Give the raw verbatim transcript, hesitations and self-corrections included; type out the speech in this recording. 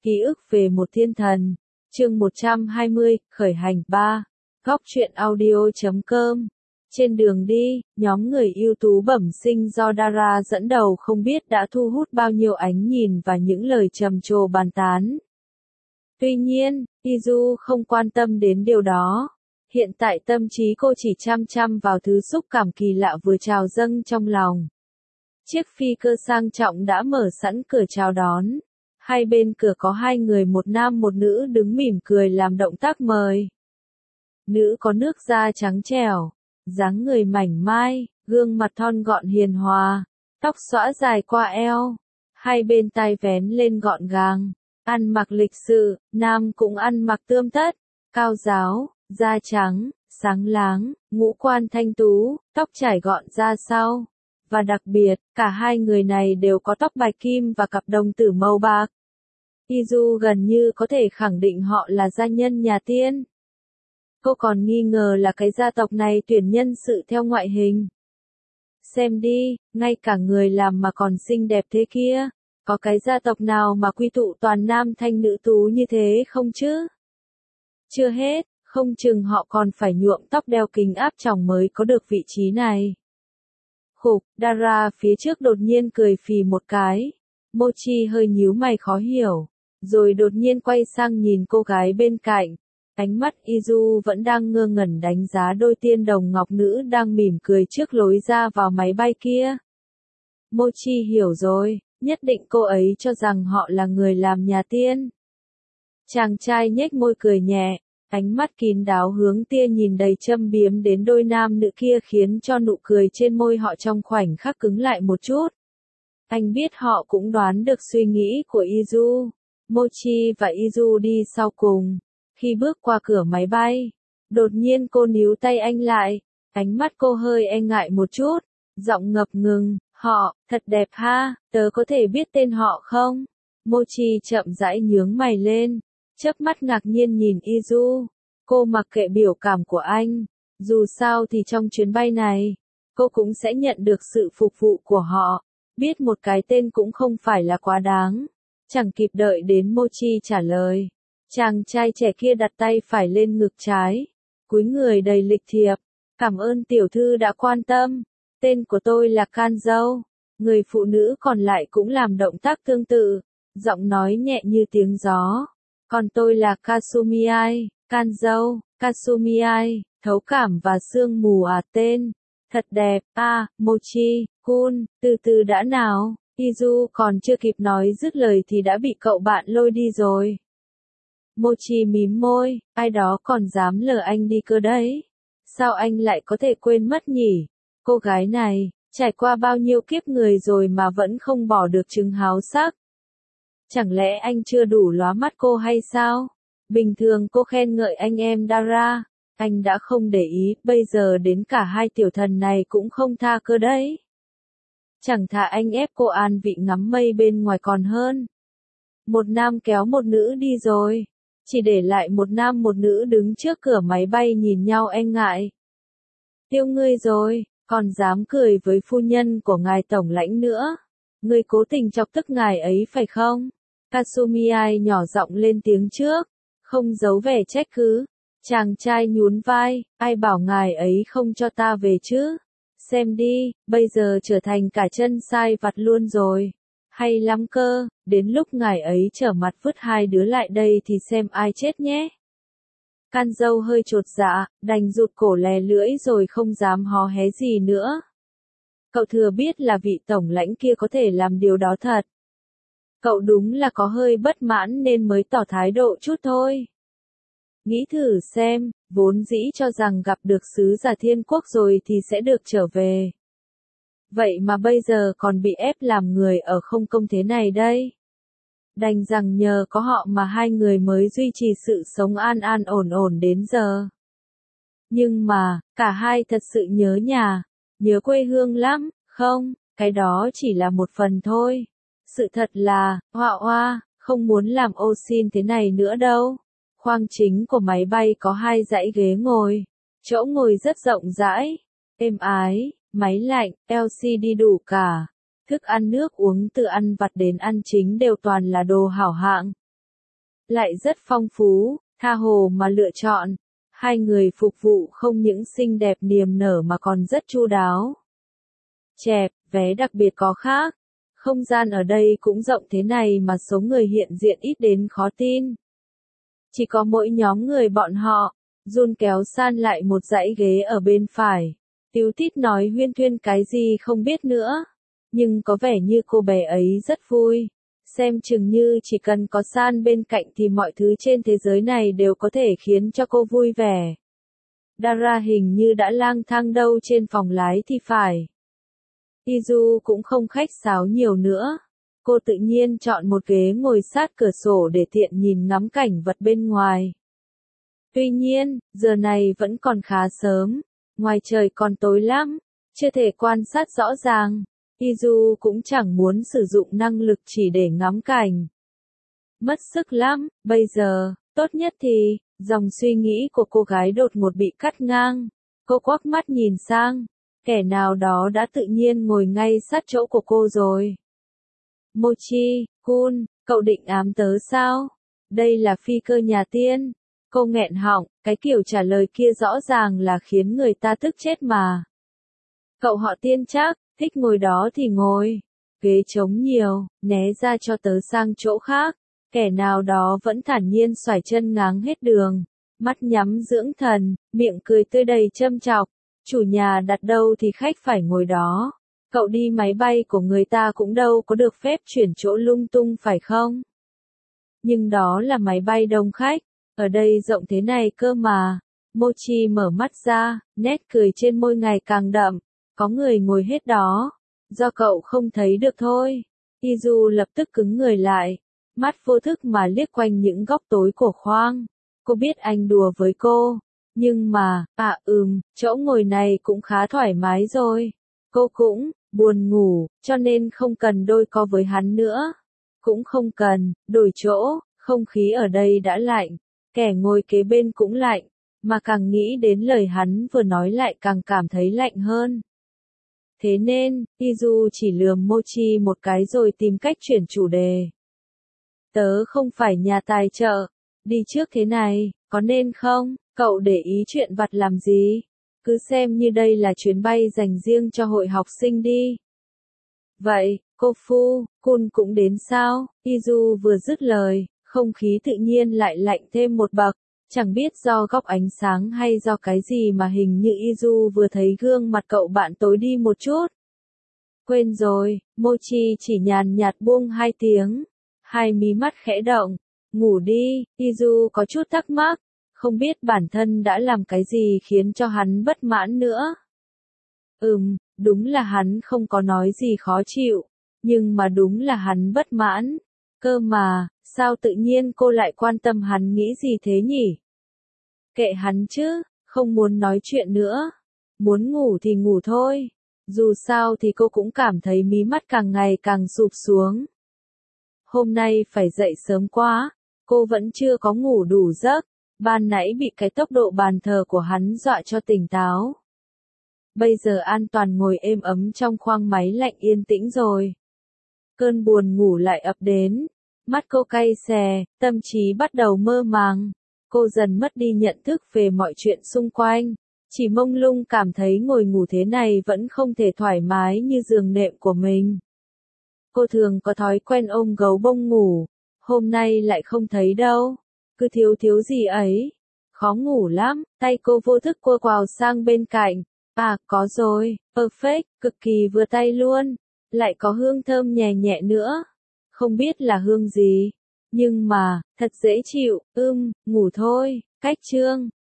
Ký ức về một thiên thần. Chương một trăm hai mươi, khởi hành ba. Góc truyện audio chấm com. Trên đường đi, nhóm người ưu tú bẩm sinh do Dara dẫn đầu không biết đã thu hút bao nhiêu ánh nhìn và những lời trầm trồ bàn tán. Tuy nhiên, Izu không quan tâm đến điều đó. Hiện tại tâm trí cô chỉ chăm chăm vào thứ xúc cảm kỳ lạ vừa trào dâng trong lòng. Chiếc phi cơ sang trọng đã mở sẵn cửa chào đón. Hai bên cửa có hai người, một nam một nữ đứng mỉm cười làm động tác mời. Nữ có nước da trắng trẻo, dáng người mảnh mai, gương mặt thon gọn hiền hòa, tóc xõa dài qua eo, hai bên tai vén lên gọn gàng, ăn mặc lịch sự, nam cũng ăn mặc tươm tất, cao ráo, da trắng, sáng láng, ngũ quan thanh tú, tóc trải gọn ra sau. Và đặc biệt, cả hai người này đều có tóc bạch kim và cặp đồng tử màu bạc. Izu gần như có thể khẳng định họ là gia nhân nhà tiên. Cô còn nghi ngờ là cái gia tộc này tuyển nhân sự theo ngoại hình. Xem đi, ngay cả người làm mà còn xinh đẹp thế kia. Có cái gia tộc nào mà quy tụ toàn nam thanh nữ tú như thế không chứ? Chưa hết, không chừng họ còn phải nhuộm tóc đeo kính áp tròng mới có được vị trí này. Khục, Dara phía trước đột nhiên cười phì một cái. Mochi hơi nhíu mày khó hiểu, rồi đột nhiên quay sang nhìn cô gái bên cạnh. Ánh mắt Izu vẫn đang ngơ ngẩn đánh giá đôi tiên đồng ngọc nữ đang mỉm cười trước lối ra vào máy bay kia. Mochi hiểu rồi, nhất định cô ấy cho rằng họ là người làm nhà tiên. Chàng trai nhếch môi cười nhẹ, ánh mắt kín đáo hướng tia nhìn đầy châm biếm đến đôi nam nữ kia khiến cho nụ cười trên môi họ trong khoảnh khắc cứng lại một chút. Anh biết họ cũng đoán được suy nghĩ của Izu. Mochi và Izu đi sau cùng. Khi bước qua cửa máy bay, đột nhiên cô níu tay anh lại. Ánh mắt cô hơi e ngại một chút, giọng ngập ngừng, họ, thật đẹp ha, tớ có thể biết tên họ không? Mochi chậm rãi nhướng mày lên, chớp mắt ngạc nhiên nhìn Izu. Cô mặc kệ biểu cảm của anh, dù sao thì trong chuyến bay này, cô cũng sẽ nhận được sự phục vụ của họ. Biết một cái tên cũng không phải là quá đáng. Chẳng kịp đợi đến Mochi trả lời. Chàng trai trẻ kia đặt tay phải lên ngực trái, cúi người đầy lịch thiệp. Cảm ơn tiểu thư đã quan tâm. Tên của tôi là Kanzo. Người phụ nữ còn lại cũng làm động tác tương tự, giọng nói nhẹ như tiếng gió. Còn tôi là Kasumiai, Kanzo, Kasumiai, thấu cảm và sương mù à tên. Thật đẹp, à, Mochi, Kun, từ từ đã nào. Izu còn chưa kịp nói dứt lời thì đã bị cậu bạn lôi đi rồi. Mochi mím môi, ai đó còn dám lừa anh đi cơ đấy. Sao anh lại có thể quên mất nhỉ? Cô gái này, trải qua bao nhiêu kiếp người rồi mà vẫn không bỏ được chứng háo sắc. Chẳng lẽ anh chưa đủ lóa mắt cô hay sao? Bình thường cô khen ngợi anh em Dara, anh đã không để ý, bây giờ đến cả hai tiểu thần này cũng không tha cơ đấy. Chẳng thà anh ép cô an vị ngắm mây bên ngoài còn hơn. Một nam kéo một nữ đi rồi, chỉ để lại một nam một nữ đứng trước cửa máy bay nhìn nhau e ngại. Tiêu ngươi rồi, còn dám cười với phu nhân của ngài tổng lãnh nữa. Ngươi cố tình chọc tức ngài ấy phải không? Kasumiai nhỏ giọng lên tiếng trước, không giấu vẻ trách cứ. Chàng trai nhún vai, ai bảo ngài ấy không cho ta về chứ? Xem đi, bây giờ trở thành cả chân sai vặt luôn rồi. Hay lắm cơ, đến lúc ngài ấy trở mặt vứt hai đứa lại đây thì xem ai chết nhé. Kanzo hơi chột dạ, đành rụt cổ lè lưỡi rồi không dám hó hé gì nữa. Cậu thừa biết là vị tổng lãnh kia có thể làm điều đó thật. Cậu đúng là có hơi bất mãn nên mới tỏ thái độ chút thôi. Nghĩ thử xem, vốn dĩ cho rằng gặp được sứ giả thiên quốc rồi thì sẽ được trở về. Vậy mà bây giờ còn bị ép làm người ở không công thế này đây. Đành rằng nhờ có họ mà hai người mới duy trì sự sống an an ổn ổn đến giờ. Nhưng mà, cả hai thật sự nhớ nhà, nhớ quê hương lắm, không, cái đó chỉ là một phần thôi. Sự thật là, hoa hoa, không muốn làm ô xin thế này nữa đâu. Khoang chính của máy bay có hai dãy ghế ngồi, chỗ ngồi rất rộng rãi, êm ái, máy lạnh, lờ xê đê đủ cả. Thức ăn nước uống từ ăn vặt đến ăn chính đều toàn là đồ hảo hạng. lại rất phong phú, tha hồ mà lựa chọn. Hai người phục vụ không những xinh đẹp niềm nở mà còn rất chu đáo. Chẹp, vé đặc biệt có khác. Không gian ở đây cũng rộng thế này mà số người hiện diện ít đến khó tin. Chỉ có mỗi nhóm người bọn họ, Jun kéo san lại một dãy ghế ở bên phải. Tíu tít nói huyên thuyên cái gì không biết nữa. Nhưng có vẻ như cô bé ấy rất vui. Xem chừng như chỉ cần có san bên cạnh thì mọi thứ trên thế giới này đều có thể khiến cho cô vui vẻ. Dara hình như đã lang thang đâu trên phòng lái thì phải. Izu cũng không khách sáo nhiều nữa. Cô tự nhiên chọn một ghế ngồi sát cửa sổ để tiện nhìn ngắm cảnh vật bên ngoài. Tuy nhiên, giờ này vẫn còn khá sớm. Ngoài trời còn tối lắm, chưa thể quan sát rõ ràng. Izu cũng chẳng muốn sử dụng năng lực chỉ để ngắm cảnh. Mất sức lắm, bây giờ, tốt nhất thì, dòng suy nghĩ của cô gái đột ngột bị cắt ngang. Cô quắc mắt nhìn sang, kẻ nào đó đã tự nhiên ngồi ngay sát chỗ của cô rồi. Mochi-kun, cậu định ám tớ sao? Đây là phi cơ nhà tiên. Cô nghẹn họng, cái kiểu trả lời kia rõ ràng là khiến người ta tức chết mà. Cậu họ tiên chắc, thích ngồi đó thì ngồi. Ghế trống nhiều, né ra cho tớ sang chỗ khác. Kẻ nào đó vẫn thản nhiên xoải chân ngáng hết đường. Mắt nhắm dưỡng thần, miệng cười tươi đầy châm chọc. Chủ nhà đặt đâu thì khách phải ngồi đó. Cậu đi máy bay của người ta cũng đâu có được phép chuyển chỗ lung tung phải không? Nhưng đó là máy bay đông khách. Ở đây rộng thế này cơ mà. Mochi mở mắt ra, nét cười trên môi ngày càng đậm. Có người ngồi hết đó. Do cậu không thấy được thôi. Izu lập tức cứng người lại. Mắt vô thức mà liếc quanh những góc tối của khoang. Cô biết anh đùa với cô. Nhưng mà, à ừm, chỗ ngồi này cũng khá thoải mái rồi. Cô cũng buồn ngủ, cho nên không cần đôi co với hắn nữa. Cũng không cần đổi chỗ, không khí ở đây đã lạnh. Kẻ ngồi kế bên cũng lạnh, mà càng nghĩ đến lời hắn vừa nói lại càng cảm thấy lạnh hơn. Thế nên, Izu chỉ lườm Mochi một cái rồi tìm cách chuyển chủ đề. Tớ không phải nhà tài trợ. Đi trước thế này, có nên không? Cậu để ý chuyện vặt làm gì? Cứ xem như đây là chuyến bay dành riêng cho hội học sinh đi. Vậy, cô Phu, Kun cũng đến sao? Izu vừa dứt lời, không khí tự nhiên lại lạnh thêm một bậc. Chẳng biết do góc ánh sáng hay do cái gì mà hình như Izu vừa thấy gương mặt cậu bạn tối đi một chút. Quên rồi, Mochi chỉ nhàn nhạt buông hai tiếng. Hai mí mắt khẽ động. Ngủ đi, Izu có chút thắc mắc. Không biết bản thân đã làm cái gì khiến cho hắn bất mãn nữa. Ừm, đúng là hắn không có nói gì khó chịu. Nhưng mà đúng là hắn bất mãn. Cơ mà, sao tự nhiên cô lại quan tâm hắn nghĩ gì thế nhỉ? Kệ hắn chứ, không muốn nói chuyện nữa. Muốn ngủ thì ngủ thôi. Dù sao thì cô cũng cảm thấy mí mắt càng ngày càng sụp xuống. Hôm nay phải dậy sớm quá. Cô vẫn chưa có ngủ đủ giấc. Ban nãy bị cái tốc độ bàn thờ của hắn dọa cho tỉnh táo. Bây giờ an toàn ngồi êm ấm trong khoang máy lạnh yên tĩnh rồi. Cơn buồn ngủ lại ập đến. Mắt cô cay xè, tâm trí bắt đầu mơ màng. Cô dần mất đi nhận thức về mọi chuyện xung quanh. Chỉ mông lung cảm thấy ngồi ngủ thế này vẫn không thể thoải mái như giường nệm của mình. Cô thường có thói quen ôm gấu bông ngủ. Hôm nay lại không thấy đâu. Cứ thiếu thiếu gì ấy. Khó ngủ lắm, tay cô vô thức cua quào sang bên cạnh. À, có rồi, perfect, cực kỳ vừa tay luôn. Lại có hương thơm nhẹ nhẹ nữa. Không biết là hương gì. Nhưng mà, thật dễ chịu, ưm, ngủ thôi, cách chương.